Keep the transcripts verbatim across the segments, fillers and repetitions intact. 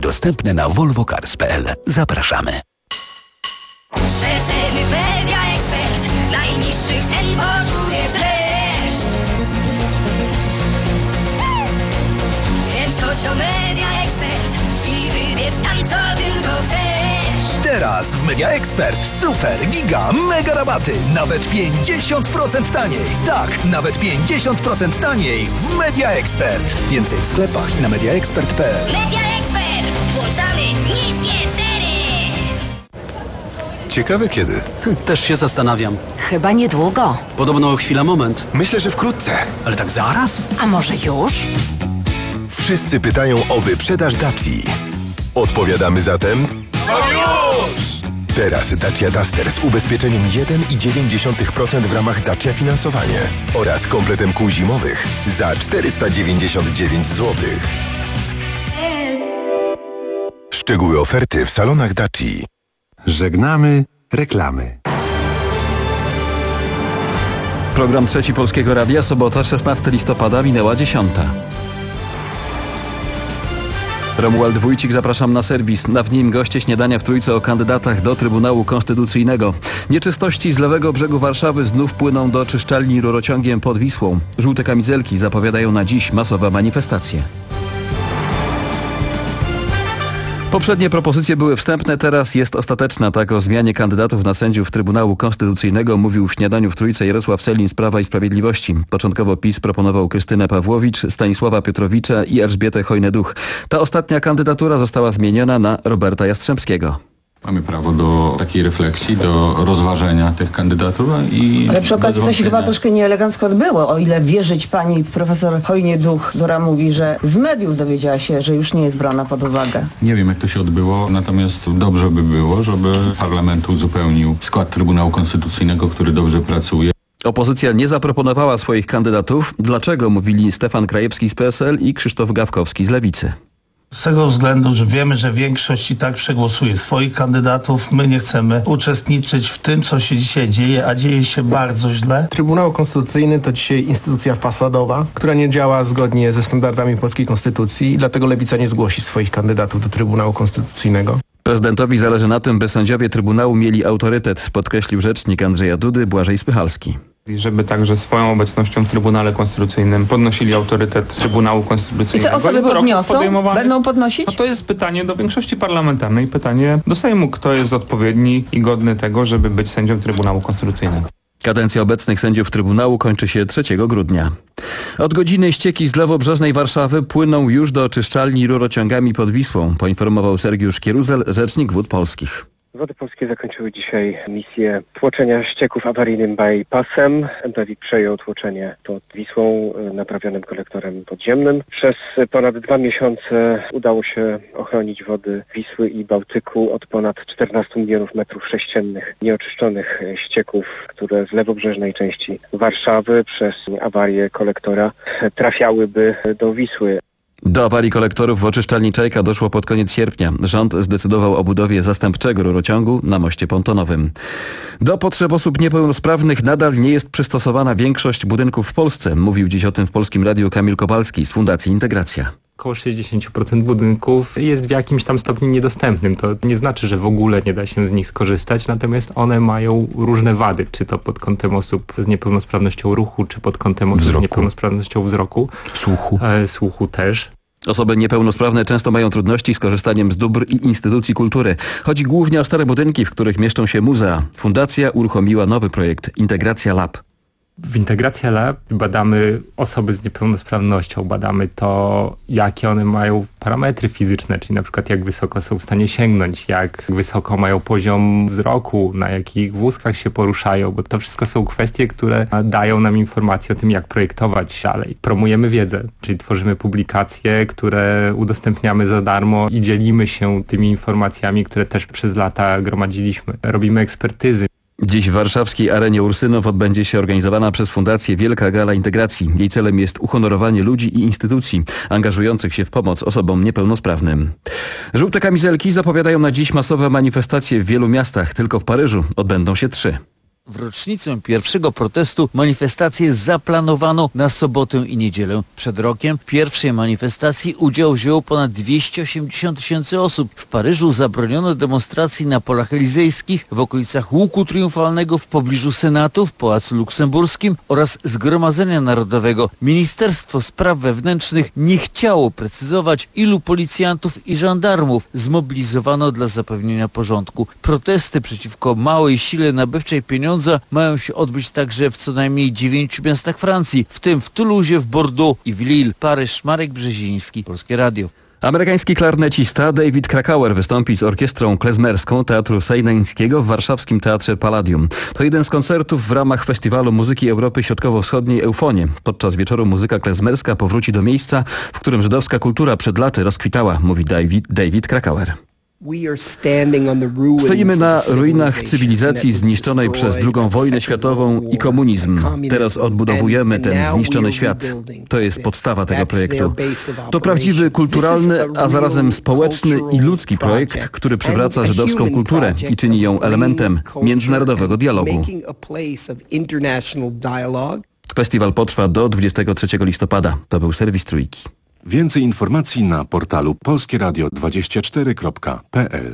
Dostępne na volvo cars kropka p l. Zapraszamy. Przeceny Media Expert. Najniższych cen poczujesz dreszcz. Więc chodź do Media Expert i wybierz tam, co tylko chcesz. Teraz w Media Expert super, giga, mega rabaty. Nawet pięćdziesiąt procent taniej. Tak, nawet pięćdziesiąt procent taniej w Media Expert. Więcej w sklepach i na media expert kropka p l. Media Expert. Włączamy niskie ceny. Ciekawe kiedy. Też się zastanawiam. Chyba niedługo. Podobno chwila moment. Myślę, że wkrótce. Ale tak zaraz? A może już? Wszyscy pytają o wyprzedaż Daci. Odpowiadamy zatem... No już! Teraz Dacia Duster z ubezpieczeniem jeden i dziewięć dziesiątych procent w ramach Dacia Finansowanie oraz kompletem kół zimowych za czterysta dziewięćdziesiąt dziewięć złotych. Szczegóły oferty w salonach Daci. Żegnamy reklamy. Program Trzeci Polskiego Radia, sobota, szesnastego listopada, minęła dziesiąta. Romuald Wójcik, zapraszam na serwis. Na w nim goście śniadania w Trójce o kandydatach do Trybunału Konstytucyjnego. Nieczystości z lewego brzegu Warszawy znów płyną do czyszczalni rurociągiem pod Wisłą. Żółte kamizelki zapowiadają na dziś masowe manifestacje. Poprzednie propozycje były wstępne, teraz jest ostateczna. Tak o zmianie kandydatów na sędziów Trybunału Konstytucyjnego mówił w śniadaniu w Trójce Jarosław Sellin z Prawa i Sprawiedliwości. Początkowo PiS proponował Krystynę Pawłowicz, Stanisława Piotrowicza i Elżbietę Chojnę-Duch. Ta ostatnia kandydatura została zmieniona na Roberta Jastrzębskiego. Mamy prawo do takiej refleksji, do rozważenia tych kandydatur i... Ale przy okazji to się chyba troszkę nieelegancko odbyło, o ile wierzyć pani profesor Chojnie-Duch, która mówi, że z mediów dowiedziała się, że już nie jest brana pod uwagę. Nie wiem, jak to się odbyło, natomiast dobrze by było, żeby parlament uzupełnił skład Trybunału Konstytucyjnego, który dobrze pracuje. Opozycja nie zaproponowała swoich kandydatów. Dlaczego, mówili Stefan Krajewski z P S L i Krzysztof Gawkowski z Lewicy. Z tego względu, że wiemy, że większość i tak przegłosuje swoich kandydatów. My nie chcemy uczestniczyć w tym, co się dzisiaj dzieje, a dzieje się bardzo źle. Trybunał Konstytucyjny to dzisiaj instytucja fasadowa, która nie działa zgodnie ze standardami polskiej konstytucji i dlatego Lewica nie zgłosi swoich kandydatów do Trybunału Konstytucyjnego. Prezydentowi zależy na tym, by sędziowie Trybunału mieli autorytet, podkreślił rzecznik Andrzeja Dudy Błażej Spychalski. I żeby także swoją obecnością w Trybunale Konstytucyjnym podnosili autorytet Trybunału Konstytucyjnego. I te osoby podniosą? Będą podnosić? No to jest pytanie do większości parlamentarnej, pytanie do Sejmu, kto jest odpowiedni i godny tego, żeby być sędzią Trybunału Konstytucyjnego. Kadencja obecnych sędziów Trybunału kończy się trzeciego grudnia. Od godziny ścieki z lewobrzeżnej Warszawy płyną już do czyszczalni rurociągami pod Wisłą, poinformował Sergiusz Kieruzel, rzecznik Wód Polskich. Wody Polskie zakończyły dzisiaj misję tłoczenia ścieków awaryjnym bypassem. M P W I K przejął tłoczenie pod Wisłą naprawionym kolektorem podziemnym. Przez ponad dwa miesiące udało się ochronić wody Wisły i Bałtyku od ponad czternastu milionów metrów sześciennych nieoczyszczonych ścieków, które z lewobrzeżnej części Warszawy przez awarię kolektora trafiałyby do Wisły. Do awarii kolektorów w oczyszczalni Czajka doszło pod koniec sierpnia. Rząd zdecydował o budowie zastępczego rurociągu na moście pontonowym. Do potrzeb osób niepełnosprawnych nadal nie jest przystosowana większość budynków w Polsce. Mówił dziś o tym w Polskim Radiu Kamil Kowalski z Fundacji Integracja. Około sześćdziesiąt procent budynków jest w jakimś tam stopniu niedostępnym. To nie znaczy, że w ogóle nie da się z nich skorzystać, natomiast one mają różne wady, czy to pod kątem osób z niepełnosprawnością ruchu, czy pod kątem osób wzroku. z niepełnosprawnością wzroku. Słuchu. E, słuchu też. Osoby niepełnosprawne często mają trudności z korzystaniem z dóbr i instytucji kultury. Chodzi głównie o stare budynki, w których mieszczą się muzea. Fundacja uruchomiła nowy projekt Integracja Lab. W Integracja Lab badamy osoby z niepełnosprawnością, badamy to, jakie one mają parametry fizyczne, czyli na przykład jak wysoko są w stanie sięgnąć, jak wysoko mają poziom wzroku, na jakich wózkach się poruszają, bo to wszystko są kwestie, które dają nam informacje o tym, jak projektować dalej. Promujemy wiedzę, czyli tworzymy publikacje, które udostępniamy za darmo i dzielimy się tymi informacjami, które też przez lata gromadziliśmy. Robimy ekspertyzy. Dziś w warszawskiej arenie Ursynów odbędzie się organizowana przez Fundację Wielka Gala Integracji. Jej celem jest uhonorowanie ludzi i instytucji angażujących się w pomoc osobom niepełnosprawnym. Żółte kamizelki zapowiadają na dziś masowe manifestacje w wielu miastach. Tylko w Paryżu odbędą się trzy. W rocznicę pierwszego protestu manifestację zaplanowano na sobotę i niedzielę. Przed rokiem w pierwszej manifestacji udział wzięło ponad dwieście osiemdziesiąt tysięcy osób. W Paryżu zabroniono demonstracji na polach elizejskich, w okolicach Łuku Triumfalnego, w pobliżu Senatu, w Pałacu Luksemburskim oraz Zgromadzenia Narodowego. Ministerstwo Spraw Wewnętrznych nie chciało precyzować, ilu policjantów i żandarmów zmobilizowano dla zapewnienia porządku. Protesty przeciwko małej sile nabywczej pieniądza mają się odbyć także w co najmniej dziewięciu miastach Francji, w tym w Toulouse, w Bordeaux i w Lille. Paryż, Marek Brzeziński, Polskie Radio. Amerykański klarnecista David Krakauer wystąpi z orkiestrą klezmerską Teatru Sejneńskiego w warszawskim Teatrze Palladium. To jeden z koncertów w ramach Festiwalu Muzyki Europy Środkowo-Wschodniej Eufonie. Podczas wieczoru muzyka klezmerska powróci do miejsca, w którym żydowska kultura przed laty rozkwitała, mówi David, David Krakauer. Stoimy na ruinach cywilizacji zniszczonej przez drugą wojnę światową i komunizm. Teraz odbudowujemy ten zniszczony świat. To jest podstawa tego projektu. To prawdziwy kulturalny, a zarazem społeczny i ludzki projekt, który przywraca żydowską kulturę i czyni ją elementem międzynarodowego dialogu. Festiwal potrwa do dwudziestego trzeciego listopada. To był serwis Trójki. Więcej informacji na portalu polskie radio dwadzieścia cztery kropka p l.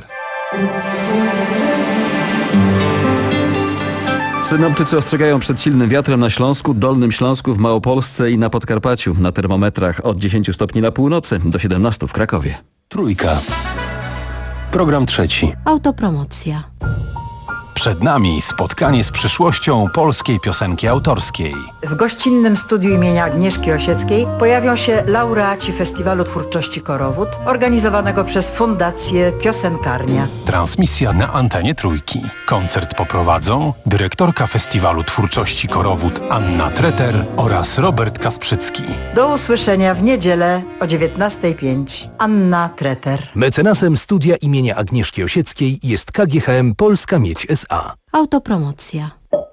Synoptycy ostrzegają przed silnym wiatrem na Śląsku, Dolnym Śląsku, w Małopolsce i na Podkarpaciu. Na termometrach od dziesięciu stopni na północy do siedemnastu w Krakowie. Trójka. Program trzeci. Autopromocja. Przed nami spotkanie z przyszłością polskiej piosenki autorskiej. W gościnnym studiu imienia Agnieszki Osieckiej pojawią się laureaci Festiwalu Twórczości Korowód, organizowanego przez Fundację Piosenkarnia. Transmisja na antenie Trójki. Koncert poprowadzą dyrektorka Festiwalu Twórczości Korowód Anna Treter oraz Robert Kasprzycki. Do usłyszenia w niedzielę o dziewiętnasta pięć. Anna Treter. Mecenasem studia imienia Agnieszki Osieckiej jest K G H M Polska Miedź S A. Autopromocja.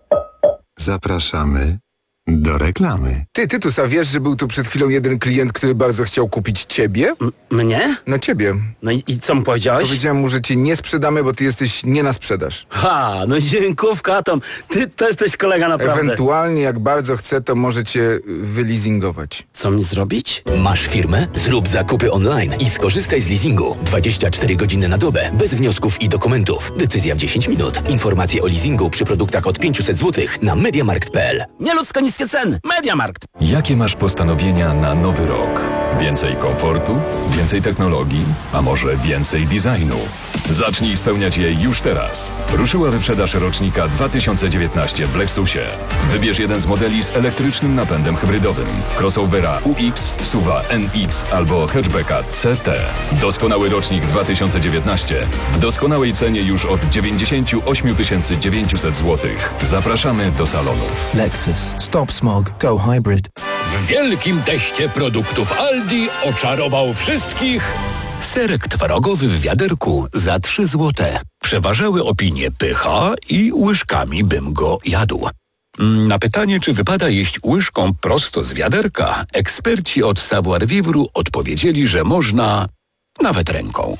Zapraszamy do reklamy. Ty, Tytus, a wiesz, że był tu przed chwilą jeden klient, który bardzo chciał kupić ciebie? M- mnie? No ciebie. No i, i co mu powiedziałeś? Powiedziałem mu, że cię nie sprzedamy, bo ty jesteś nie na sprzedaż. Ha, no dziękówka, Tom. Ty to jesteś kolega naprawdę. Ewentualnie, jak bardzo chce, to może cię wyleasingować. Co mi zrobić? Masz firmę? Zrób zakupy online i skorzystaj z leasingu. dwadzieścia cztery godziny na dobę, bez wniosków i dokumentów. Decyzja w dziesięć minut. Informacje o leasingu przy produktach od pięćset złotych na mediamarkt kropka p l. Nieludzko niskie ceny. Mediamarkt. Jakie masz postanowienia na nowy rok? Więcej komfortu? Więcej technologii? A może więcej designu? Zacznij spełniać je już teraz. Ruszyła wyprzedaż rocznika dwa tysiące dziewiętnaście w Lexusie. Wybierz jeden z modeli z elektrycznym napędem hybrydowym. Crossovera U X, SUVa N X albo hatchbacka C T. Doskonały rocznik dwa tysiące dziewiętnaście w doskonałej cenie już od dziewięćdziesiąt osiem tysięcy dziewięćset złotych. Zapraszamy do salonu. Lexus. Stop smog. Go hybrid. W wielkim teście produktów Aldi oczarował wszystkich. Serek twarogowy w wiaderku za trzy złote. Przeważały opinie pycha i łyżkami bym go jadł. Na pytanie, czy wypada jeść łyżką prosto z wiaderka, eksperci od Savoir Vivre odpowiedzieli, że można nawet ręką.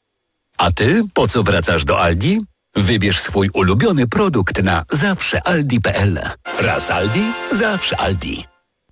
A ty po co wracasz do Aldi? Wybierz swój ulubiony produkt na zawsze aldi kropka p l. Raz Aldi, zawsze Aldi.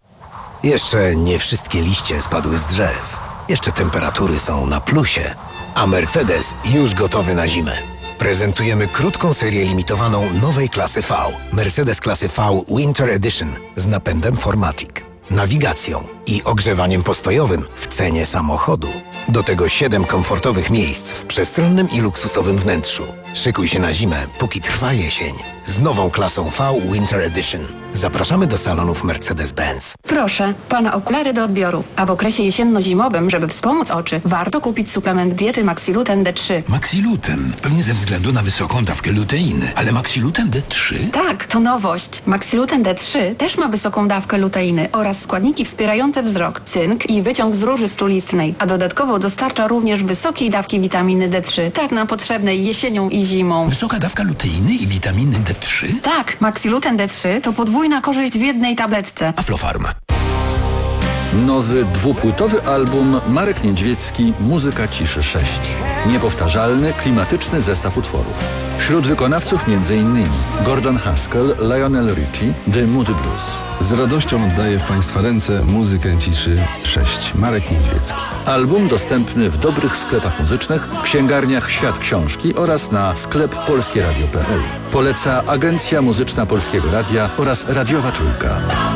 Jeszcze nie wszystkie liście spadły z drzew. Jeszcze temperatury są na plusie. A Mercedes już gotowy na zimę. Prezentujemy krótką serię limitowaną nowej klasy V. Mercedes klasy V Winter Edition z napędem four matic, nawigacją i ogrzewaniem postojowym w cenie samochodu. Do tego siedem komfortowych miejsc w przestronnym i luksusowym wnętrzu. Szykuj się na zimę, póki trwa jesień. Z nową klasą V Winter Edition. Zapraszamy do salonów Mercedes-Benz. Proszę, pana okulary do odbioru. A w okresie jesienno-zimowym, żeby wspomóc oczy, warto kupić suplement diety Maxiluten D trzy. Maxiluten? Pewnie ze względu na wysoką dawkę luteiny. Ale Maxiluten D trzy? Tak, to nowość. Maxiluten D trzy też ma wysoką dawkę luteiny oraz składniki wspierające wzrok, cynk i wyciąg z róży strulistnej. A dodatkowo dostarcza również wysokiej dawki witaminy D trzy. Tak nam potrzebnej jesienią i zimą. Wysoka dawka luteiny i witaminy D trzy? Tak, Maxiluten D trzy to podwójna korzyść w jednej tabletce. Aflofarm. Nowy dwupłytowy album Marek Niedźwiecki Muzyka Ciszy sześć. Niepowtarzalny, klimatyczny zestaw utworów. Wśród wykonawców m.in. Gordon Haskell, Lionel Richie, The Moody Blues. Z radością oddaję w Państwa ręce Muzykę Ciszy sześć. Marek Niedźwiecki. Album dostępny w dobrych sklepach muzycznych, w księgarniach Świat Książki oraz na sklep polskie radio kropka p l. Poleca Agencja Muzyczna Polskiego Radia oraz Radiowa Trójka.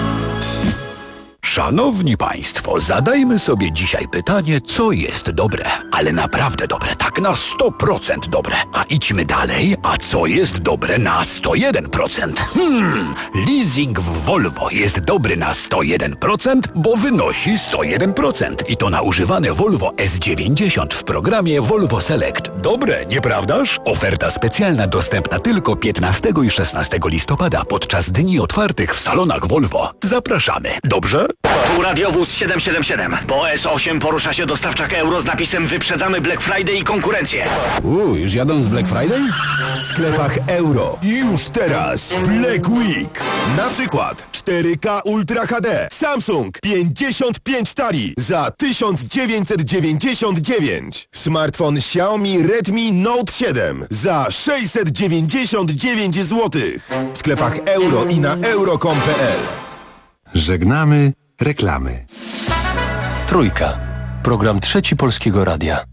Szanowni Państwo, zadajmy sobie dzisiaj pytanie, co jest dobre, ale naprawdę dobre, tak na sto procent dobre. A idźmy dalej, a co jest dobre na sto jeden procent? Hmm, leasing w Volvo jest dobry na sto jeden procent, bo wynosi sto jeden procent. I to na używane Volvo S dziewięćdziesiąt w programie Volvo Select. Dobre, nieprawdaż? Oferta specjalna dostępna tylko piętnastego i szesnastego listopada podczas dni otwartych w salonach Volvo. Zapraszamy, dobrze? Tu radiowóz siedem siedem siedem. Po S osiem porusza się dostawczak euro z napisem wyprzedzamy Black Friday i konkurencję. Uuu, już jadą z Black Friday? W sklepach euro. Już teraz Black Week. Na przykład cztery K Ultra H D Samsung pięćdziesiąt pięć tali za tysiąc dziewięćset dziewięćdziesiąt dziewięć. Smartfon Xiaomi Redmi Note siedem za sześćset dziewięćdziesiąt dziewięć złotych. W sklepach euro i na euro kropka com kropka p l. Żegnamy reklamy. Trójka. Program Trzeci Polskiego Radia.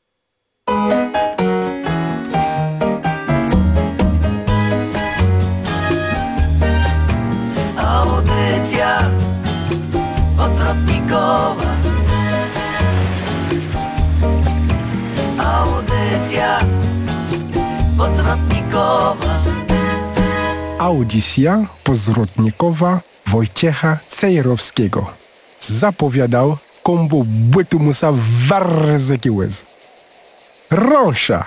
Audycja odwrotnikowa. Audycja odwrotnikowa. Audycja pozwrotnikowa Wojciecha Cejrowskiego. Zapowiadał kombo bytu musa warzyki łez. Rosza!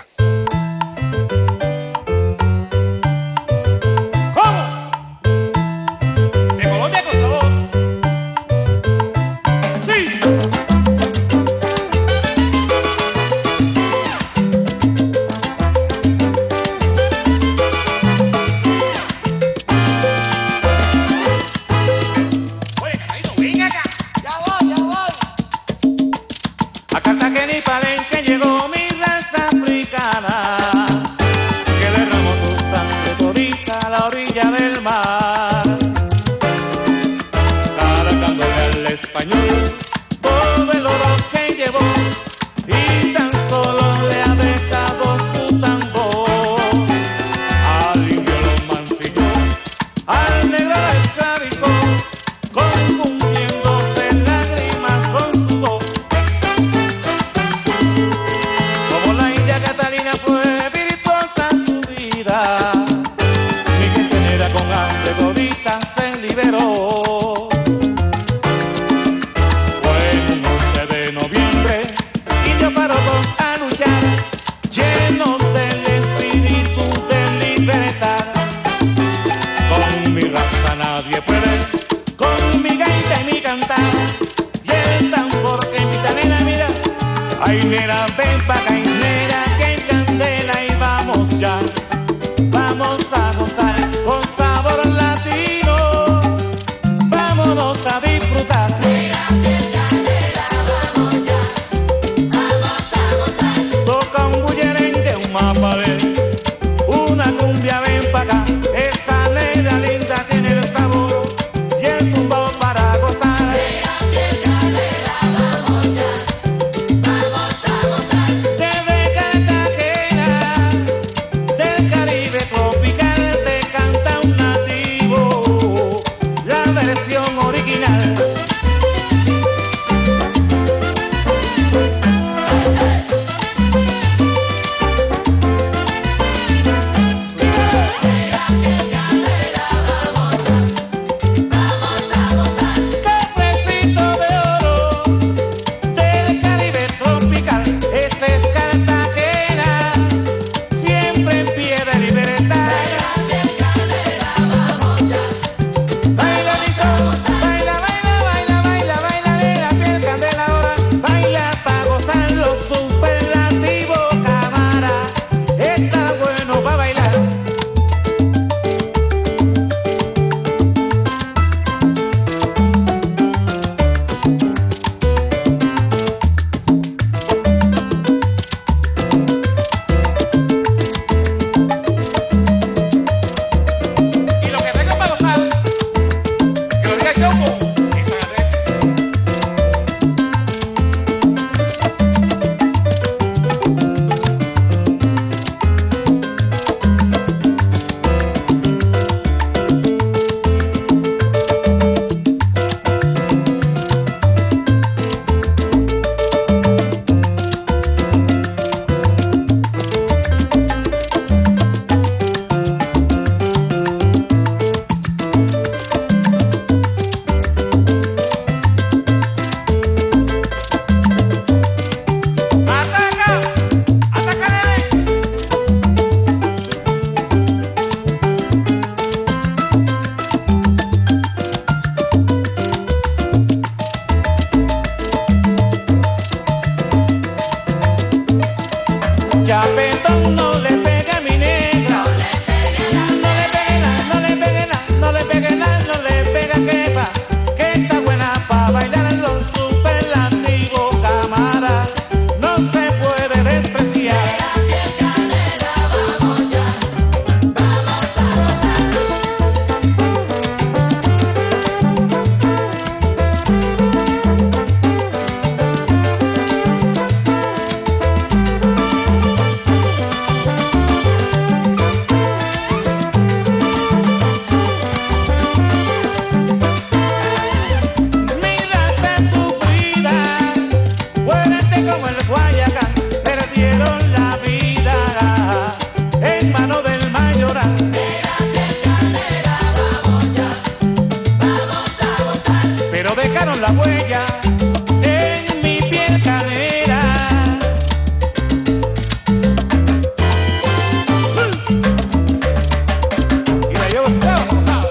Te deja Chapetón, no le pegue a mi negra. No le pegue nada, no le pegue nada, no le pegue nada, no le pegue que va, que está buena pa' bailar en los superlativos, cámara. No se puede despreciar. Vamos ya, vamos a gozar. La huella en mi piel canera. Y la llevo estaba pasada.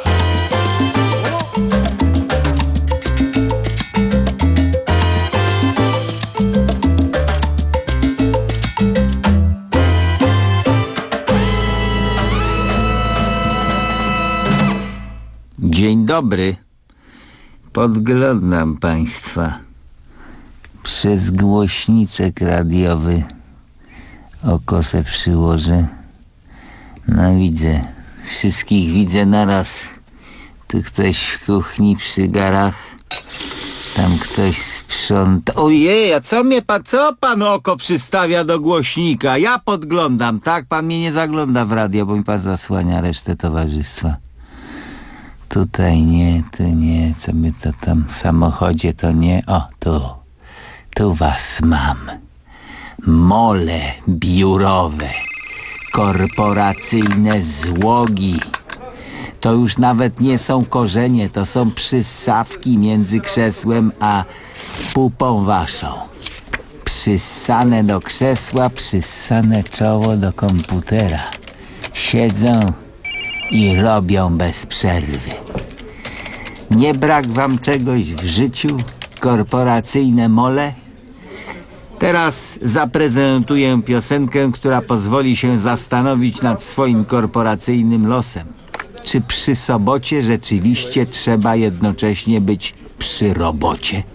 Dzień dobry. Podglądam państwa przez głośniczek radiowy. Oko se przyłożę. No widzę. Wszystkich widzę naraz. Tu ktoś w kuchni przy garach. Tam ktoś sprząta. Ojej, a co mnie pan, co pan oko przystawia do głośnika? Ja podglądam, tak? Pan mnie nie zagląda w radio, bo mi pan zasłania resztę towarzystwa. Tutaj nie, tu nie, co my to tam w samochodzie to nie. O, tu, tu was mam. Mole biurowe, korporacyjne złogi. To już nawet nie są korzenie, to są przyssawki między krzesłem a pupą waszą. Przyssane do krzesła, przyssane czoło do komputera. Siedzą i robią bez przerwy. Nie brak wam czegoś w życiu, korporacyjne mole? Teraz zaprezentuję piosenkę, która pozwoli się zastanowić nad swoim korporacyjnym losem. Czy przy sobocie rzeczywiście trzeba jednocześnie być przy robocie?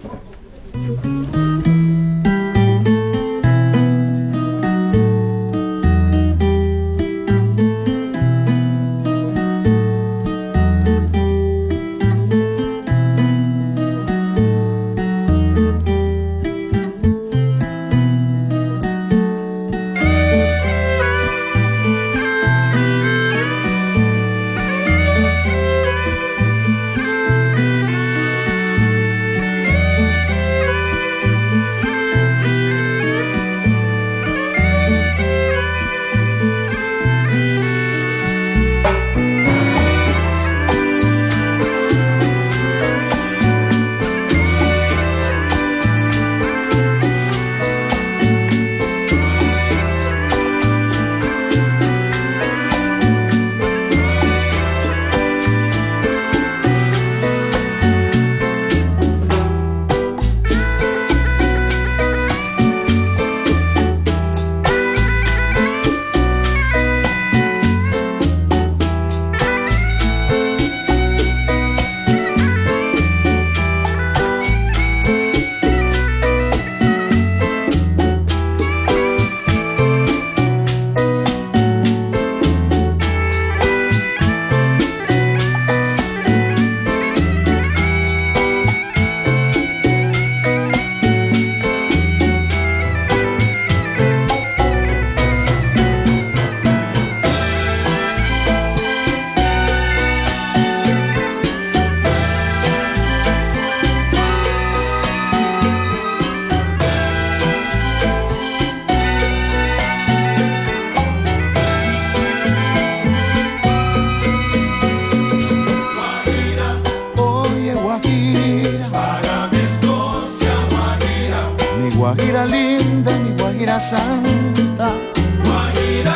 Guajira linda, mi Guajira santa. Guajira,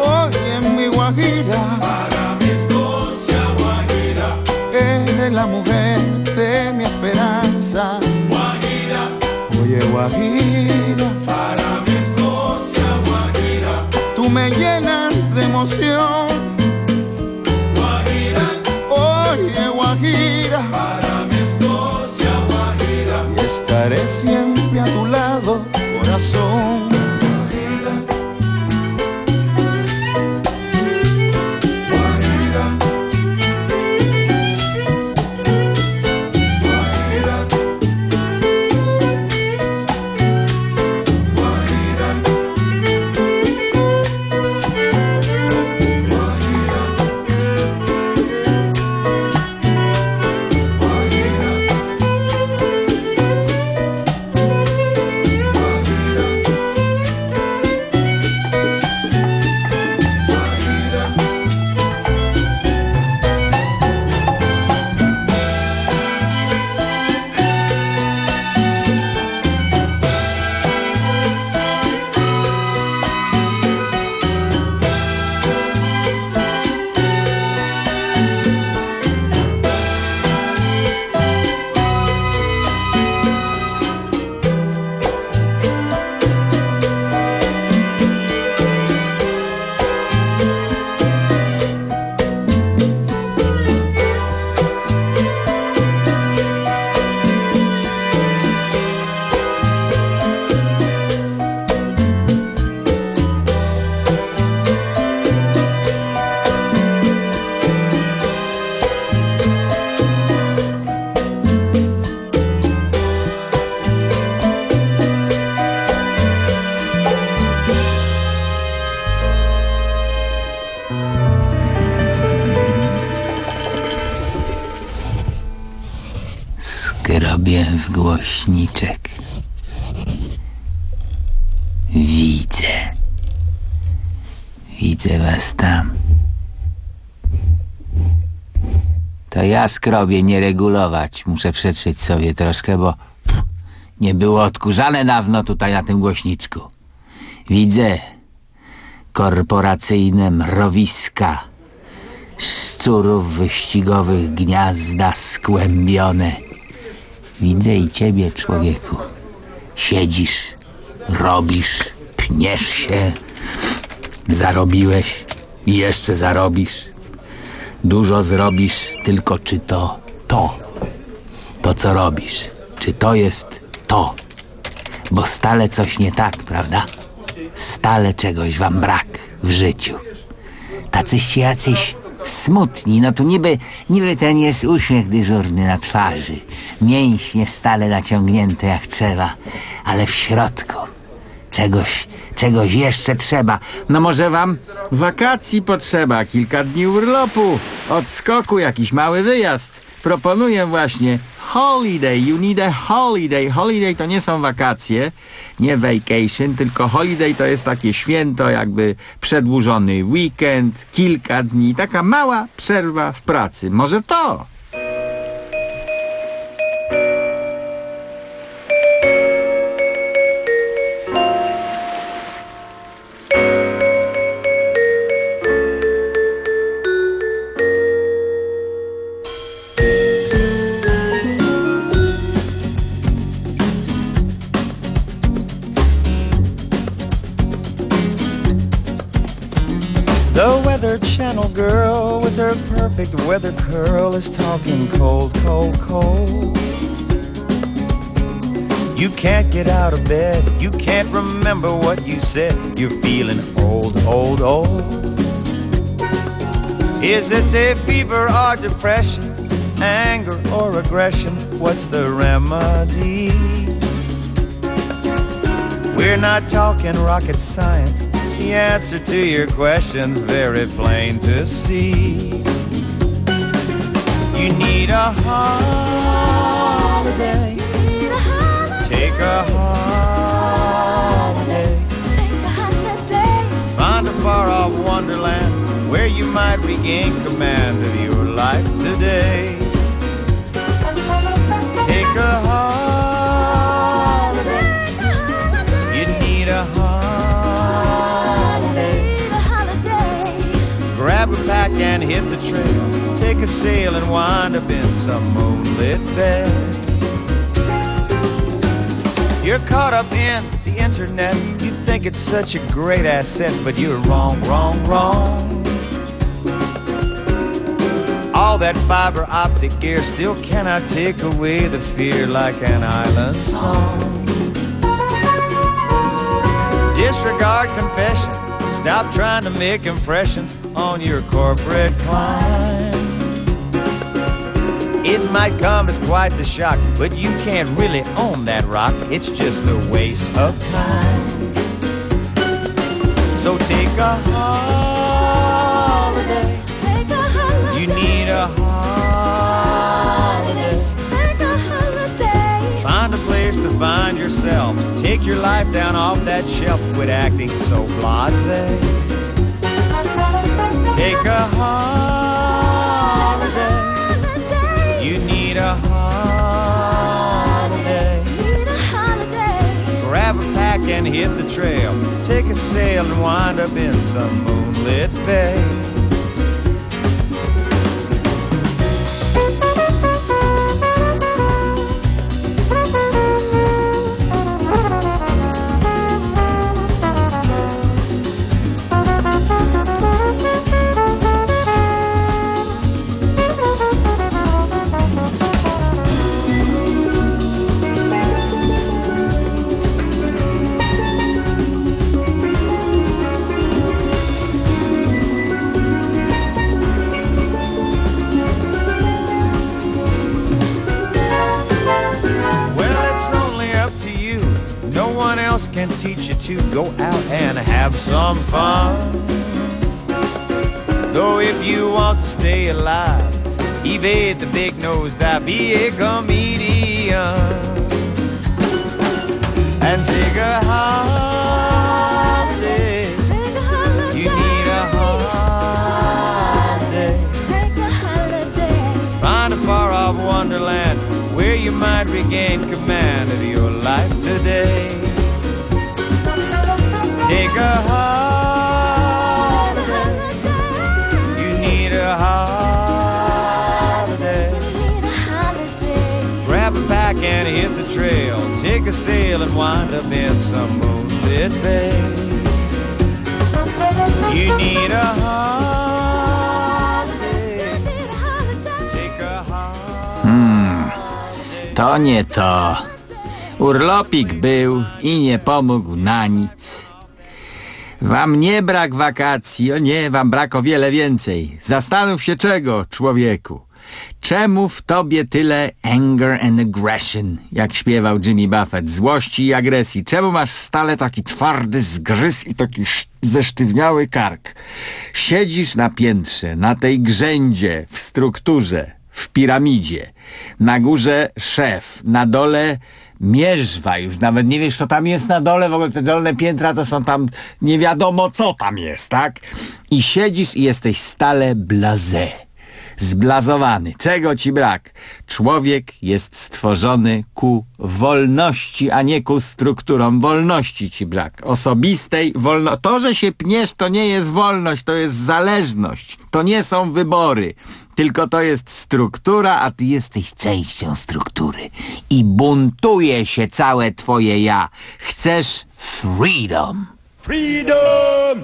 oye mi Guajira. Para mi Escocia, Guajira. Eres la mujer de mi esperanza. Guajira, oye Guajira. Para mi Escocia, Guajira. me llenas de emoción. Guajira, oye Guajira, para mi Escocia Guajira, y estaré siempre a tu lado, corazón. Skrobię w głośniczek. Widzę. Widzę was tam. To ja skrobię, nie regulować. Muszę przetrzeć sobie troszkę, bo pff, nie było odkurzane dawno tutaj na tym głośniczku. Widzę korporacyjne mrowiska szczurów wyścigowych, gniazda skłębione. Widzę i ciebie, człowieku. Siedzisz, robisz, pniesz się. Zarobiłeś i jeszcze zarobisz. Dużo zrobisz, tylko czy to to? To, co robisz, czy to jest to? Bo stale coś nie tak, prawda? Stale czegoś wam brak w życiu. Tacyście jacyś smutni, no tu niby, niby ten jest uśmiech dyżurny na twarzy. Mięśnie stale naciągnięte jak trzeba, ale w środku czegoś, czegoś jeszcze trzeba. No może wam wakacji potrzeba, kilka dni urlopu, odskoku, jakiś mały wyjazd. Proponuję właśnie holiday, you need a holiday. Holiday to nie są wakacje, nie vacation, tylko holiday to jest takie święto, jakby przedłużony weekend, kilka dni, taka mała przerwa w pracy. Może to? The Weather Channel girl with her perfect weather curl is talking cold, cold, cold. You can't get out of bed, you can't remember what you said. You're feeling old, old, old. Is it a fever or depression, anger or aggression? What's the remedy? We're not talking rocket science. The answer to your question's very plain to see. You need a holiday. Take a holiday. Find a far-off wonderland where you might regain command of your life today. Take a holiday. You need a holiday. Grab a pack and hit the trail. Take a sail and wind up in some moonlit bed. You're caught up in the internet. You think it's such a great asset, but you're wrong, wrong, wrong. All that fiber optic gear still cannot take away the fear like an island song. Disregard confession. Stop trying to make impressions on your corporate climb. It might come as quite the shock, but you can't really own that rock. It's just a waste of time. So take a holiday. Take a holiday. You need a holiday. Take a holiday. Find a place to find yourself. Take your life down off that shelf. Quit acting so blasé. Take a holiday. You need a holiday. Need a holiday. Grab a pack and hit the trail. Take a sail and wind up in some moonlit bay. Can teach you to go out and have some fun. Though if you want to stay alive, evade the big nose dive, be a comedian, and take a holiday. Take a holiday. You need a holiday. Take a holiday. Find a far off wonderland where you might regain command of your life today. Take a holiday. You need a holiday. Grab a pack and hit the trail. Take a sail and wind up in some moonlit bay. You need a holiday. Take a holiday. Hmm, to nie to. Urlopik był i nie pomógł na nic. Wam nie brak wakacji, o nie, wam brak o wiele więcej. Zastanów się czego, człowieku. Czemu w tobie tyle anger and aggression, jak śpiewał Jimmy Buffett, złości i agresji? Czemu masz stale taki twardy zgryz i taki zesztywniały kark? Siedzisz na piętrze, na tej grzędzie, w strukturze, w piramidzie. Na górze szef, na dole mierzwa, już nawet nie wiesz, co tam jest na dole, w ogóle te dolne piętra to są tam nie wiadomo co tam jest, tak? I siedzisz i jesteś stale blasé, zblazowany. Czego ci brak? Człowiek jest stworzony ku wolności, a nie ku strukturom. Wolności ci brak. Osobistej wolności. To, że się pniesz, to nie jest wolność, to jest zależność. To nie są wybory. Tylko to jest struktura, a ty jesteś częścią struktury. I buntuje się całe twoje ja. Chcesz freedom. Freedom!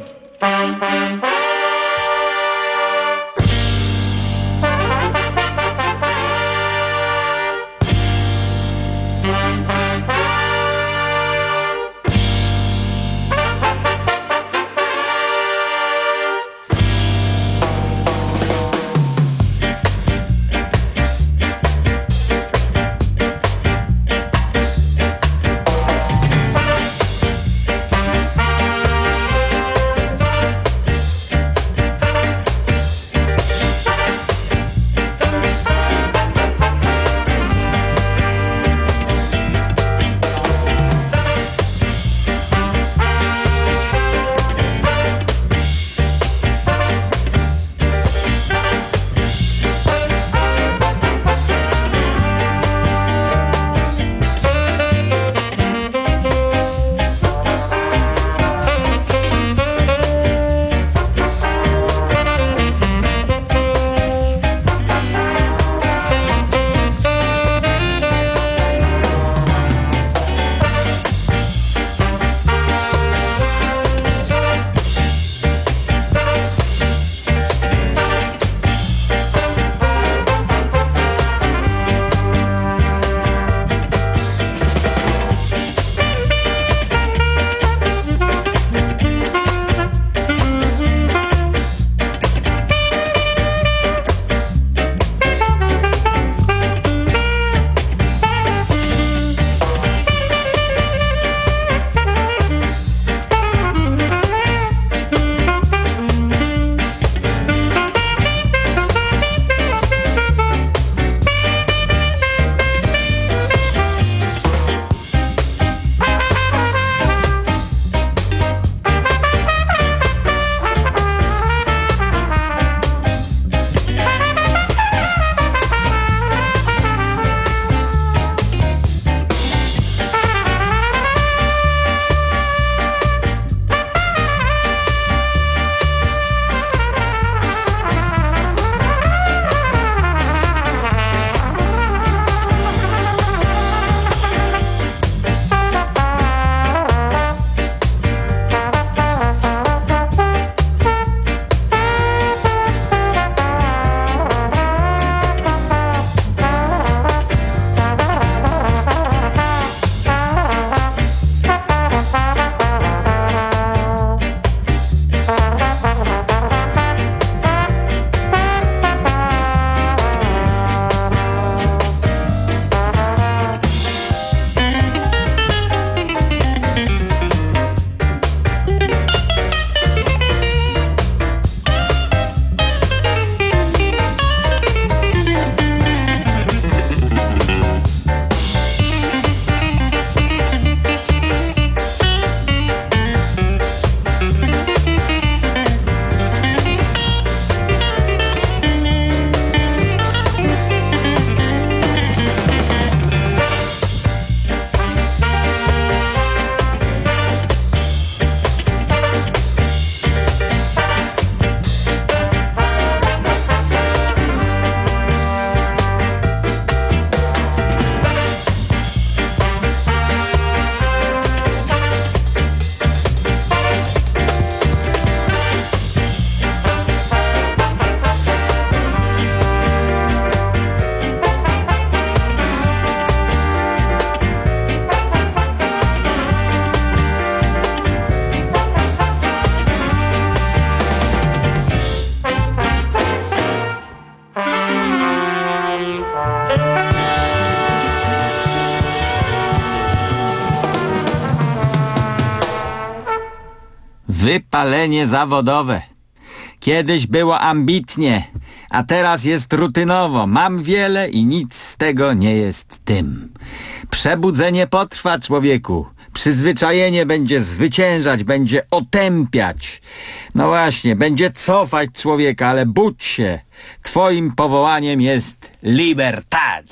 Wypalenie zawodowe. Kiedyś było ambitnie, a teraz jest rutynowo. Mam wiele i nic z tego nie jest tym. Przebudzenie potrwa, człowieku. Przyzwyczajenie będzie zwyciężać, będzie otępiać. No właśnie, będzie cofać człowieka, ale budź się. Twoim powołaniem jest libertad.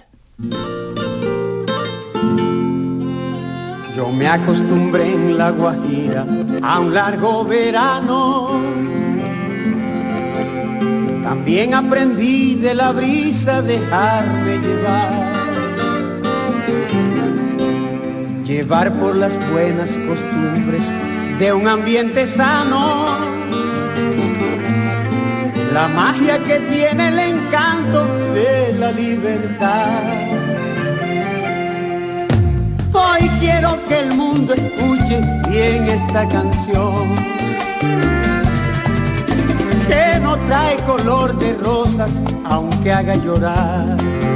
Yo me acostumbré en La Guajira a un largo verano. También aprendí de la brisa dejarme llevar. Llevar por las buenas costumbres de un ambiente sano. La magia que tiene el encanto de la libertad. Hoy quiero que el mundo escuche bien esta canción, que no trae color de rosas, aunque haga llorar.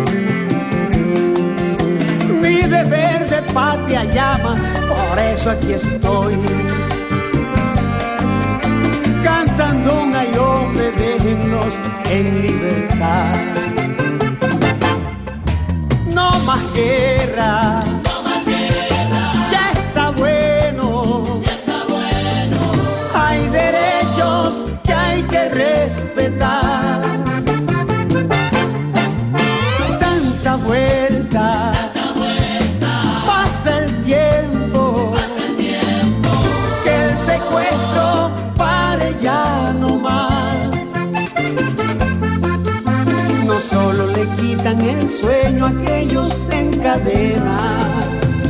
Mi deber de patria llama, por eso aquí estoy, cantando un ay hombre, déjennos en libertad. No más guerra, no más guerra, ya está bueno, ya está bueno. Hay derechos que hay que respetar. Tanta vuelta, tanta vuelta, pasa el tiempo, pasa el tiempo, que el secuestro pare ya no más. No solo le quitan el sueño a aquellos en cadenas,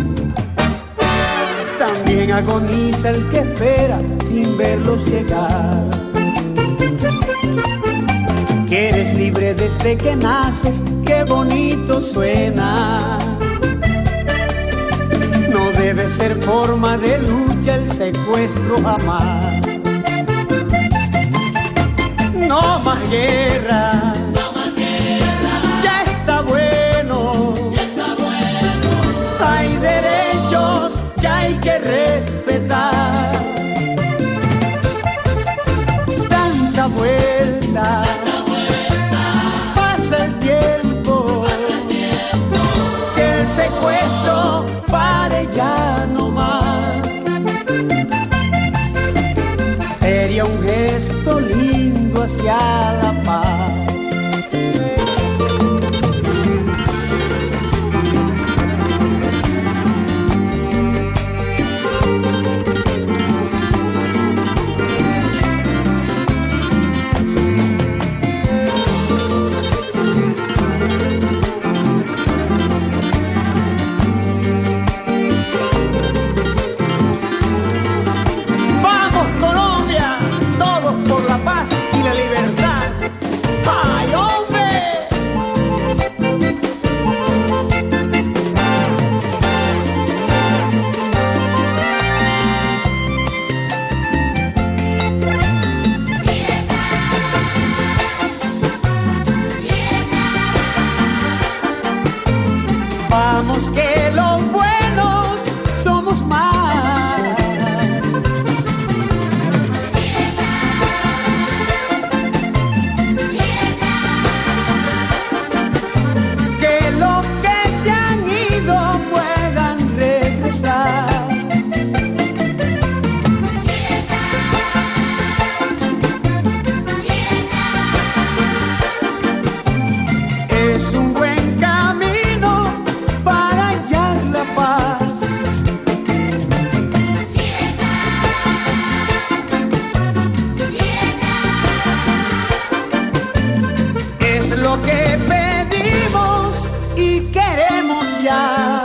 también agoniza el que espera sin verlos llegar. Que eres libre desde que naces, qué bonito suena. No debe ser forma de lucha el secuestro jamás. No más guerra, no más guerra, ya está bueno, ya está bueno. Hay derechos que hay que respetar. Tanta vuelta, tanta vuelta, pasa el tiempo, pasa el tiempo, que el secuestro pare ya no más. Sería un gesto lindo hacia la paz. Vamos Colombia, todos por la paz y la libertad. ¡Ay, hombre! Vamos que los buenos somos más. Que los que se han ido puedan regresar. Es un buen camino para hallar la paz. Es lo que pedimos y queremos ya.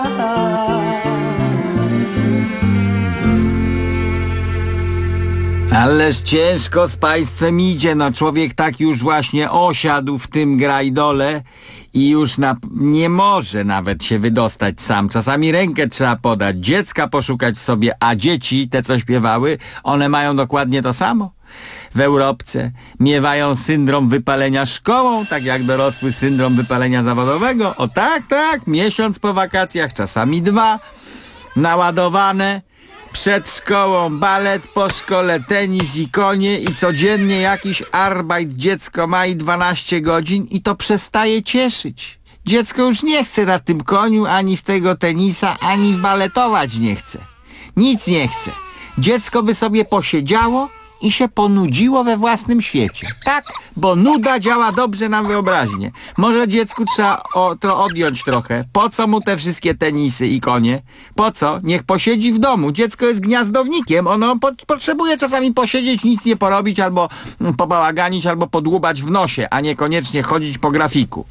Ależ ciężko z państwem idzie, no człowiek tak już właśnie osiadł w tym grajdole i już na, nie może nawet się wydostać sam. Czasami rękę trzeba podać, dziecka poszukać sobie, a dzieci, te co śpiewały, one mają dokładnie to samo. W Europce miewają syndrom wypalenia szkołą, tak jak dorosły syndrom wypalenia zawodowego. O tak, tak, miesiąc po wakacjach, czasami dwa, naładowane. Przed szkołą balet, po szkole tenis i konie i codziennie jakiś arbeit dziecko ma i dwanaście godzin i to przestaje cieszyć. Dziecko już nie chce na tym koniu, ani w tego tenisa, ani baletować nie chce. Nic nie chce. Dziecko by sobie posiedziało i się ponudziło we własnym świecie. Tak, bo nuda działa dobrze na wyobraźnię. Może dziecku trzeba o, to odjąć trochę. Po co mu te wszystkie tenisy i konie? Po co? Niech posiedzi w domu. Dziecko jest gniazdownikiem. Ono po, potrzebuje czasami posiedzieć, nic nie porobić, albo pobałaganić, albo podłubać w nosie, a niekoniecznie chodzić po grafiku.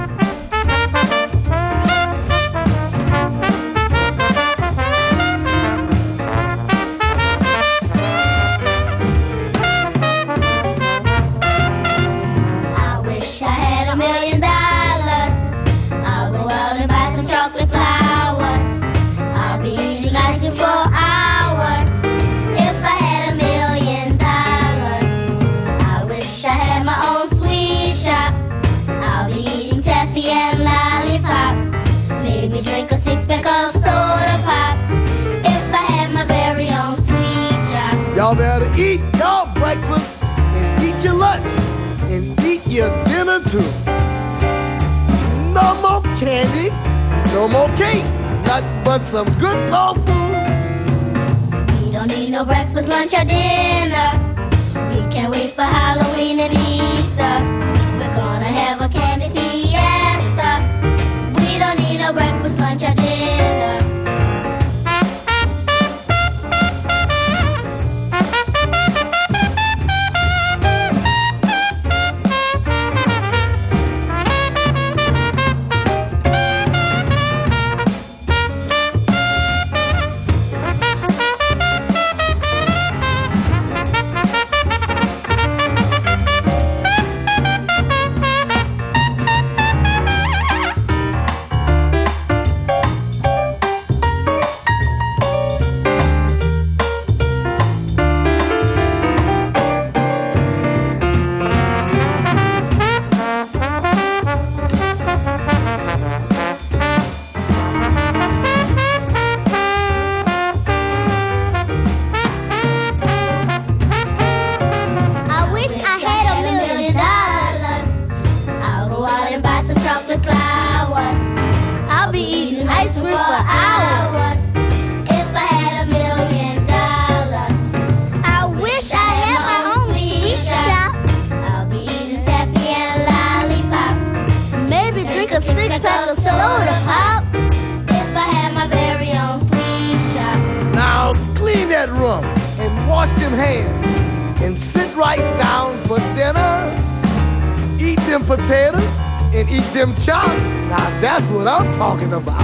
Y'all better eat your breakfast and eat your lunch and eat your dinner too. No more candy, no more cake, nothing but some good soul food. We don't need no breakfast, lunch or dinner. We can't wait for Halloween and Easter. We're gonna have a candy fiesta. We don't need no breakfast, lunch or dinner. Talking about.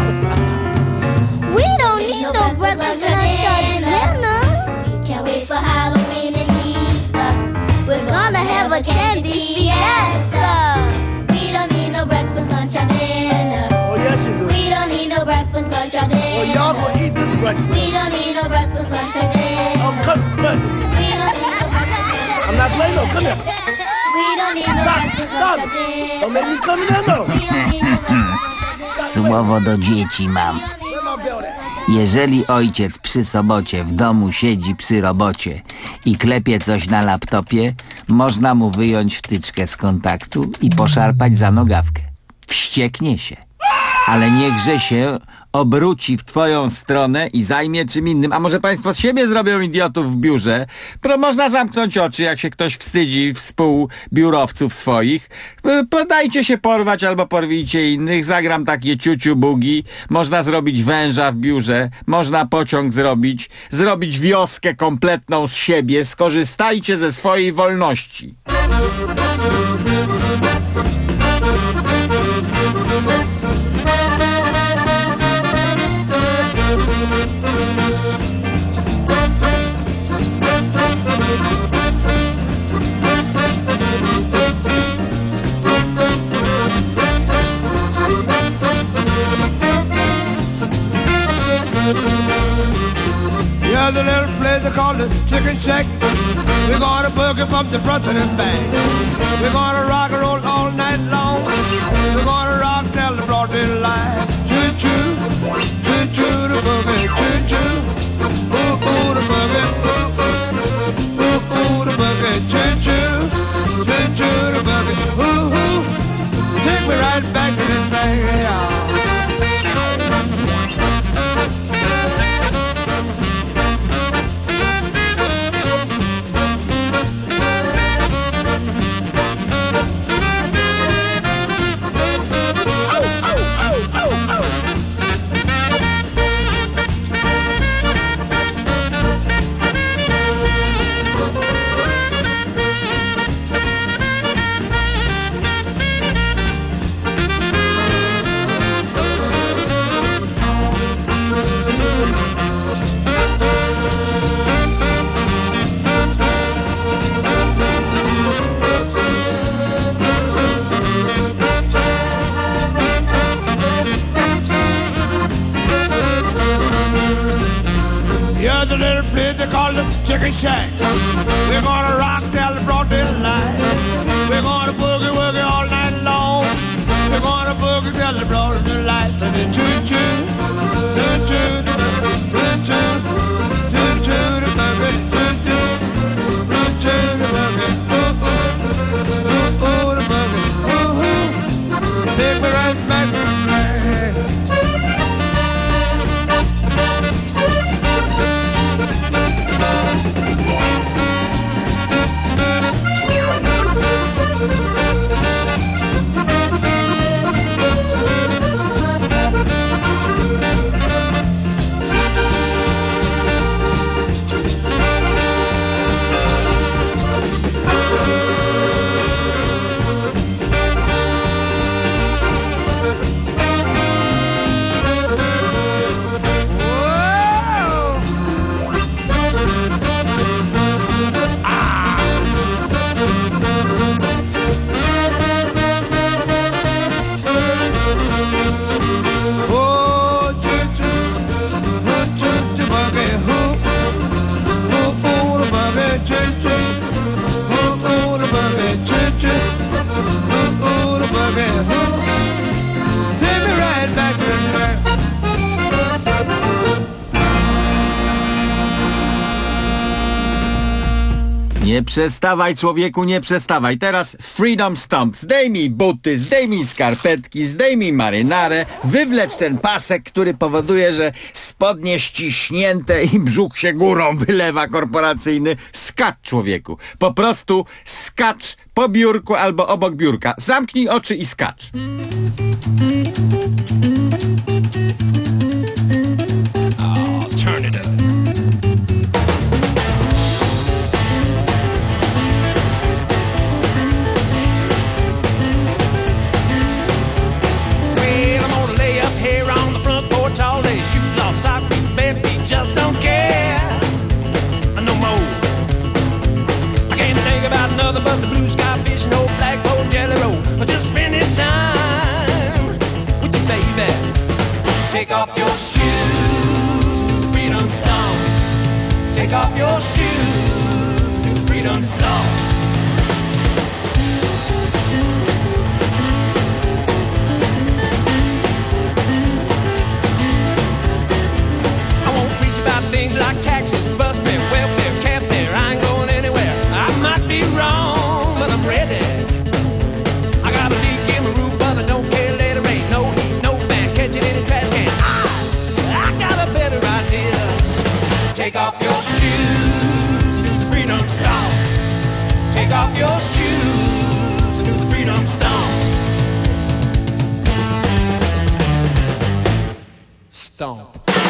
We don't need no, no breakfast, lunch, or dinner. We can't wait for Halloween and Easter. We're gonna have a candy fiesta. We don't need no breakfast, lunch, or dinner. Oh yes you do. We don't need no breakfast, lunch, or dinner. Well y'all gonna eat this breakfast. We don't need no breakfast, lunch, or dinner. Oh come on. We don't need no breakfast. I'm not playing no. Come here. We don't need no Stop. breakfast, Stop. lunch, or dinner. Don't make me come in there no. We don't need no breakfast. Słowo do dzieci mam. Jeżeli ojciec przy sobocie w domu siedzi przy robocie i klepie coś na laptopie, można mu wyjąć wtyczkę z kontaktu i poszarpać za nogawkę. Wścieknie się. Ale niechże się obróci w twoją stronę i zajmie czym innym. A może państwo z siebie zrobią idiotów w biurze? To można zamknąć oczy, jak się ktoś wstydzi współbiurowców swoich. Podajcie się porwać albo porwijcie innych. Zagram takie ciuciu bugi. Można zrobić węża w biurze. Można pociąg zrobić. Zrobić wioskę kompletną z siebie. Skorzystajcie ze swojej wolności. Here's a little place called the Chicken Shack. We're gonna boogie from the front to the back. We're gonna rock and roll all night long. We're gonna rock till the broad daylight. Choo choo, choo choo, the boogie, choo choo. Ooh, ooh. Nie przestawaj, człowieku, nie przestawaj. Teraz Freedom Stomp. Zdejmij buty, zdejmij skarpetki, zdejmij marynarę, wywlecz ten pasek, który powoduje, że spodnie ściśnięte i brzuch się górą wylewa korporacyjny. Skacz, człowieku. Po prostu skacz po biurku albo obok biurka. Zamknij oczy i skacz. But the blue sky fish, no black gold jelly roll. Or just spending time with you, baby. Take off your shoes, do the freedom stomp. Take off your shoes, do the freedom stomp. I won't preach about things like taxes, bus fare, welfare, cab fare. I ain't going anywhere. I might be wrong. Ready. I got a leak in my roof, but I don't care. Let it rain. No heat, no fan, catch it in a trash can. I, I got a better idea. Take off your shoes and do the freedom stomp. Take off your shoes and do the freedom stomp. Stomp.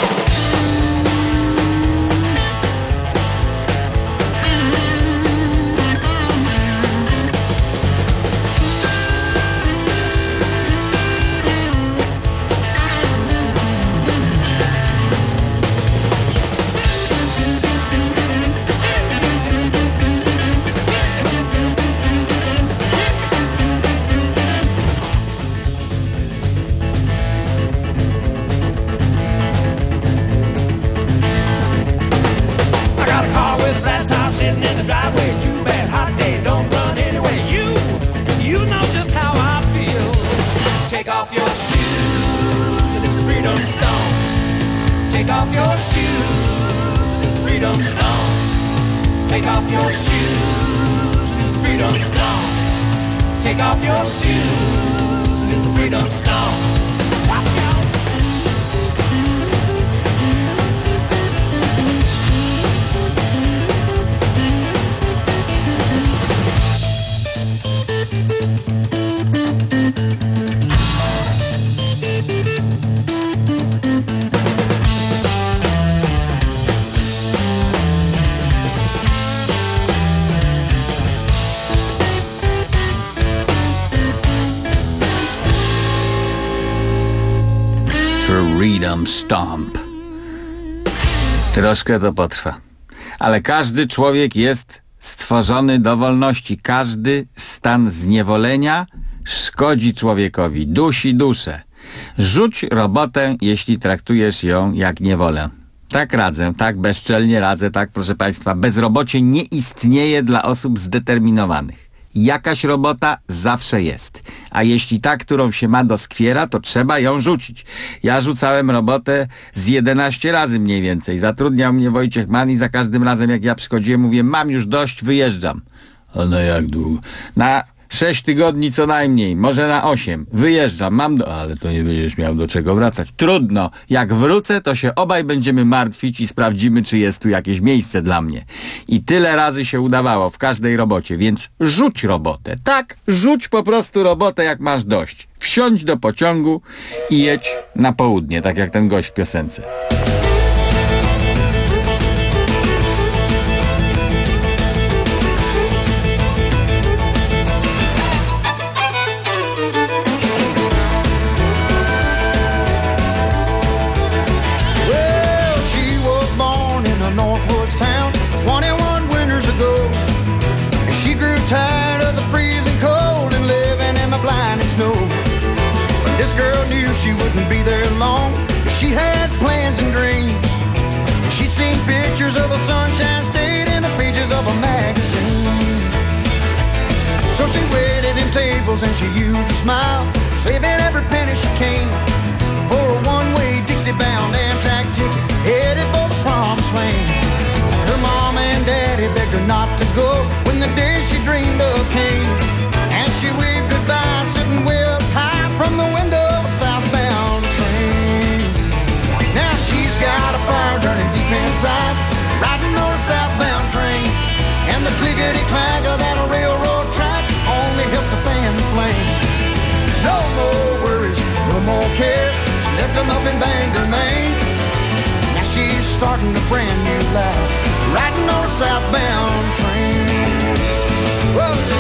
Sitting in the driveway, too bad, hot day, don't run anyway. You, you know just how I feel. Take off your shoes and do the freedom stomp. Take off your shoes and do the freedom stomp. Take off your shoes and do the freedom stomp. Take off your shoes and do the freedom stomp. Watch out. Freedom Stomp. Troszkę to potrwa. Ale każdy człowiek jest stworzony do wolności. Każdy stan zniewolenia szkodzi człowiekowi, dusi duszę. Rzuć robotę, jeśli traktujesz ją jak niewolę. Tak radzę, tak bezczelnie radzę, tak proszę Państwa. Bezrobocie nie istnieje dla osób zdeterminowanych. Jakaś robota zawsze jest. A jeśli ta, którą się ma, doskwiera, to trzeba ją rzucić. Ja rzucałem robotę z jedenaście razy mniej więcej. Zatrudniał mnie Wojciech Mann i za każdym razem, jak ja przychodziłem, mówię, mam już dość, wyjeżdżam. A na jak długo? Na sześć tygodni co najmniej, może na osiem. Wyjeżdżam, mam do... Ale to nie będziesz miał do czego wracać. Trudno. Jak wrócę, to się obaj będziemy martwić i sprawdzimy, czy jest tu jakieś miejsce dla mnie. I tyle razy się udawało w każdej robocie, więc rzuć robotę. Tak, rzuć po prostu robotę, jak masz dość. Wsiądź do pociągu i jedź na południe, tak jak ten gość w piosence. Tired of the freezing cold and living in the blinding snow. But this girl knew she wouldn't be there long, 'cause she had plans and dreams. She'd seen pictures of a sunshine state in the pages of a magazine. So she waited in tables and she used her smile, saving every penny she can for a one-way Dixie-bound Amtrak ticket headed for the promised land. Her mom and daddy begged her not to go when the day she dreamed of came. And she waved goodbye, sitting way up high from the window of a southbound train. Now she's got a fire burning deep inside, riding on a southbound train. And the clickety-clack of that railroad track only helped to fan the flame. No more worries, no more cares, she left them up in Bangor, Maine. Now she's starting a brand new life, riding on a southbound train. Whoa.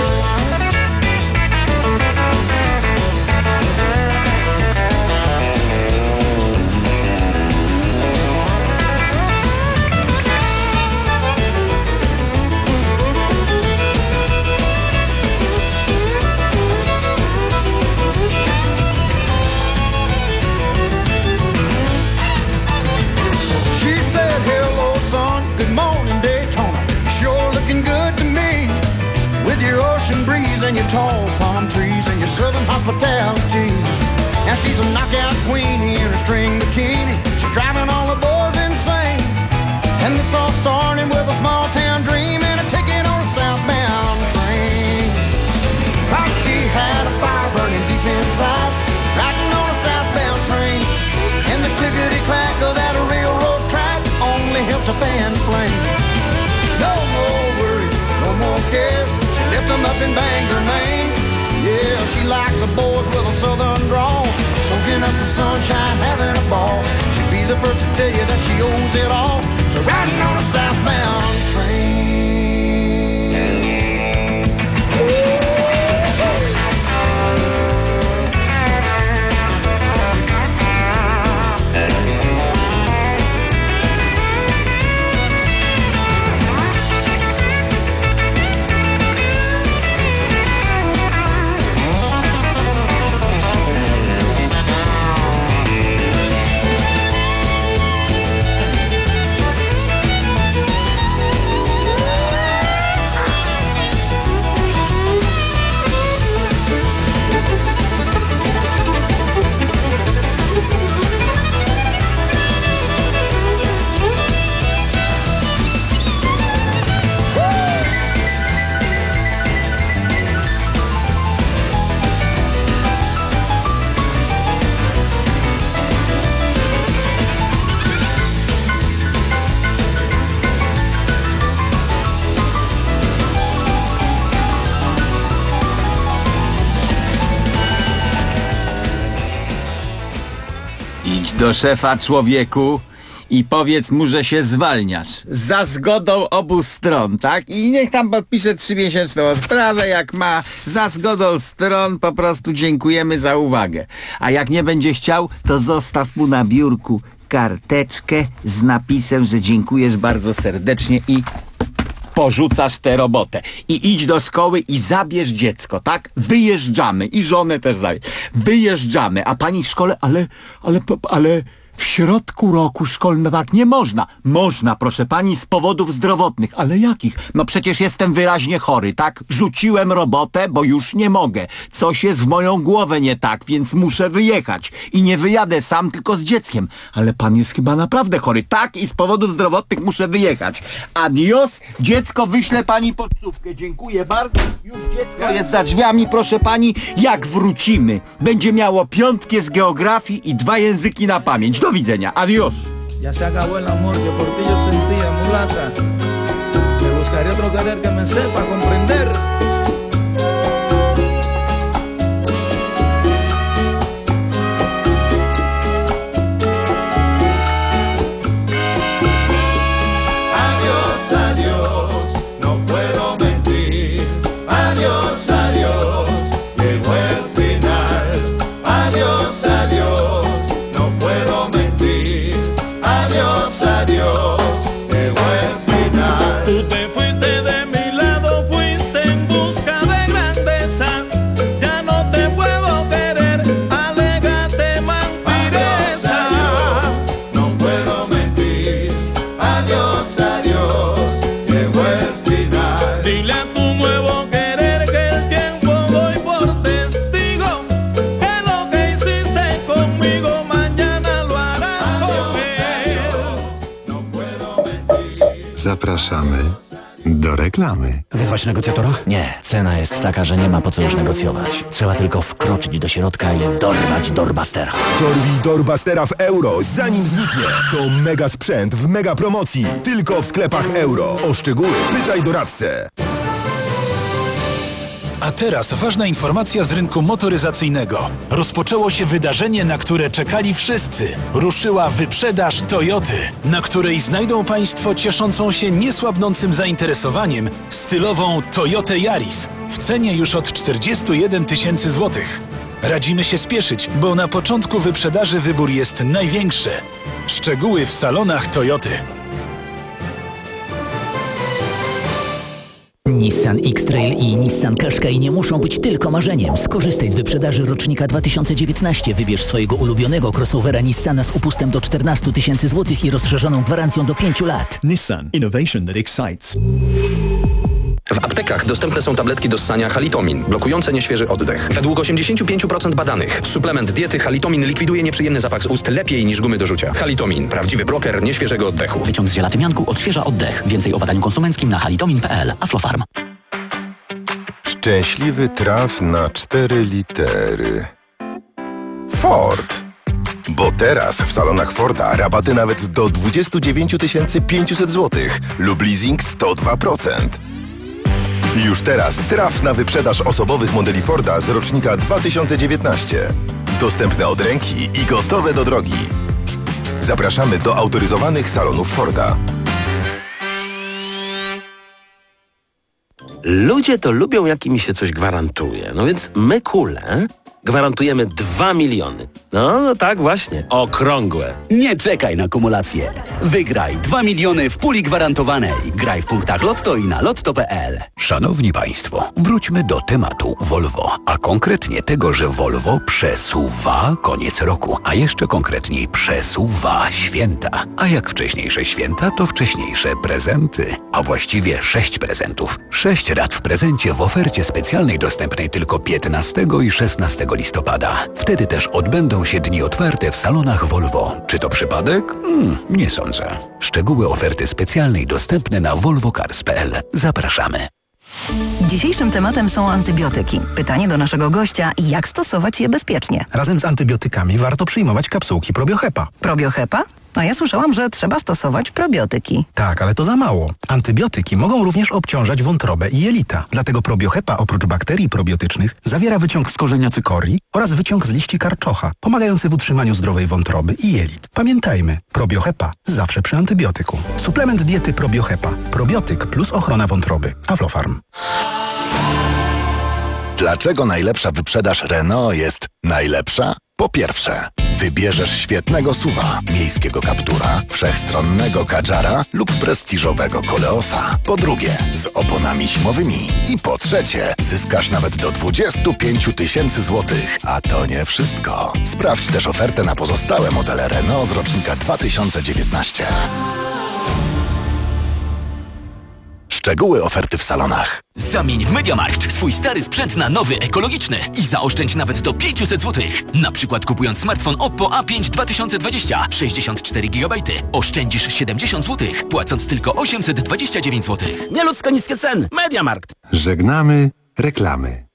She said, hello, son, good morning, Daytona. Sure looking good to me, with your ocean breeze and your tall palm trees and your southern hospitality. Now she's a knockout queenie in a string bikini. She's driving all the boys insane. And this all started with a small town dream and a ticket on a southbound train. Like she had a fire burning deep inside, riding on a southbound train. And the clickety-clack of that railroad track only helped to fan the flame. No more worries, no more cares, she left them up in Bangor, Maine. Yeah, she likes the boys with a southern drawl, soaking up the sunshine, having a ball. She'd be the first to tell you that she owes it all to riding on a southbound train. Do szefa, człowieku, i powiedz mu, że się zwalniasz. Za zgodą obu stron, tak? I niech tam podpisze trzymiesięczną odprawę, jak ma. Za zgodą stron po prostu dziękujemy za uwagę. A jak nie będzie chciał, to zostaw mu na biurku karteczkę z napisem, że dziękujesz bardzo serdecznie i porzucasz tę robotę. I idź do szkoły i zabierz dziecko, tak? Wyjeżdżamy. I żonę też zabierz. Wyjeżdżamy. A pani w szkole, ale, ale, ale, W środku roku szkolnego tak nie można. Można, proszę pani, z powodów zdrowotnych. Ale jakich? No przecież jestem wyraźnie chory, tak? Rzuciłem robotę, bo już nie mogę. Coś jest w moją głowę nie tak, więc muszę wyjechać. I nie wyjadę sam, tylko z dzieckiem. Ale pan jest chyba naprawdę chory. Tak, i z powodów zdrowotnych muszę wyjechać. Adios, dziecko, wyślę pani pocztówkę. Dziękuję bardzo. Już dziecko jest za drzwiami, proszę pani. Jak wrócimy, będzie miało piątkę z geografii i dwa języki na pamięć. Do widzenia. Adios. Ya se acabó el amor que por ti yo sentía, mulata. Me buscaré otro querer que me sepa comprender. Adiós, adiós, no puedo mentir. Adiós, adiós, llegó el final. Adiós, adiós, no puedo mentir. Adiós, adiós, llegó el final. Tú te fuiste de mi lado, fuiste en busca de grandeza. Ya no te puedo querer, alégate mentireza. Adiós, adiós, no puedo mentir. Adiós, adiós, llegó el final. Dile a tu nuevo querer que el tiempo doy por testigo, que lo que hiciste conmigo mañana lo harás con él. Zapraszamy do reklamy. Wezwać negocjatora? Nie, cena jest taka, że nie ma po co już negocjować. Trzeba tylko wkroczyć do środka i dorwać Doorbustera. Dorwij Doorbustera w euro, zanim zniknie. To mega sprzęt w mega promocji. Tylko w sklepach euro. O szczegóły pytaj doradcę. A teraz ważna informacja z rynku motoryzacyjnego. Rozpoczęło się wydarzenie, na które czekali wszyscy. Ruszyła wyprzedaż Toyoty, na której znajdą Państwo cieszącą się niesłabnącym zainteresowaniem stylową Toyotę Yaris w cenie już od czterdziestu jeden tysięcy złotych. Radzimy się spieszyć, bo na początku wyprzedaży wybór jest największy. Szczegóły w salonach Toyoty. Nissan X-Trail i Nissan Qashqai nie muszą być tylko marzeniem. Skorzystaj z wyprzedaży rocznika dwa tysiące dziewiętnastego. Wybierz swojego ulubionego crossovera Nissana z upustem do czternastu tysięcy złotych i rozszerzoną gwarancją do pięciu lat. Nissan. Innovation that excites. W aptekach dostępne są tabletki do ssania Halitomin, blokujące nieświeży oddech. Według osiemdziesiąt pięć procent badanych suplement diety Halitomin likwiduje nieprzyjemny zapach z ust lepiej niż gumy do rzucia. Halitomin, prawdziwy bloker nieświeżego oddechu. Wyciąg z ziela tymianku odświeża oddech. Więcej o badaniu konsumenckim na halitomin kropka p l. Aflofarm. Szczęśliwy traf na cztery litery. Ford. Bo teraz w salonach Forda rabaty nawet do dwadzieścia dziewięć tysięcy pięćset złotych lub leasing sto dwa procent. Już teraz traf na wyprzedaż osobowych modeli Forda z rocznika dwa tysiące dziewiętnastego. Dostępne od ręki i gotowe do drogi. Zapraszamy do autoryzowanych salonów Forda. Ludzie to lubią, jak im się coś gwarantuje. No więc my, Kule, gwarantujemy dwa miliony. No, no tak właśnie, okrągłe. Nie czekaj na kumulację. Wygraj dwa miliony w puli gwarantowanej. Graj w punktach Lotto i na lotto kropka p l. Szanowni Państwo, wróćmy do tematu Volvo, a konkretnie tego, że Volvo przesuwa koniec roku, a jeszcze konkretniej przesuwa święta. A jak wcześniejsze święta, to wcześniejsze prezenty, a właściwie sześć prezentów. Sześć rat w prezencie w ofercie specjalnej dostępnej tylko piętnastego i szesnastego listopada. Wtedy też odbędą się dni otwarte w salonach Volvo. Czy to przypadek? Hmm, nie sądzę. Szczegóły oferty specjalnej dostępne na volvo cars kropka p l. Zapraszamy. Dzisiejszym tematem są antybiotyki. Pytanie do naszego gościa, jak stosować je bezpiecznie? Razem z antybiotykami warto przyjmować kapsułki Probiohepa. Probiohepa? No ja słyszałam, że trzeba stosować probiotyki. Tak, ale to za mało. Antybiotyki mogą również obciążać wątrobę i jelita. Dlatego Probiohepa oprócz bakterii probiotycznych zawiera wyciąg z korzenia cykorii oraz wyciąg z liści karczocha, pomagający w utrzymaniu zdrowej wątroby i jelit. Pamiętajmy, Probiohepa zawsze przy antybiotyku. Suplement diety Probiohepa. Probiotyk plus ochrona wątroby. Aflofarm. Dlaczego najlepsza wyprzedaż Renault jest najlepsza? Po pierwsze, Wybierzesz świetnego suwa, miejskiego kaptura, wszechstronnego kadżara lub prestiżowego koleosa. Po drugie, z oponami zimowymi. I po trzecie, zyskasz nawet do dwadzieścia pięć tysięcy złotych. A to nie wszystko. Sprawdź też ofertę na pozostałe modele Renault z rocznika dwa tysiące dziewiętnastego. Szczegóły oferty w salonach. Zamień w MediaMarkt swój stary sprzęt na nowy, ekologiczny i zaoszczędź nawet do pięćset złotych. Na przykład kupując smartfon Oppo A pięć dwa tysiące dwadzieścia, sześćdziesiąt cztery gigabajty. Oszczędzisz siedemdziesiąt złotych, płacąc tylko osiemset dwadzieścia dziewięć złotych. Nieludzko niskie ceny. MediaMarkt. Żegnamy reklamy.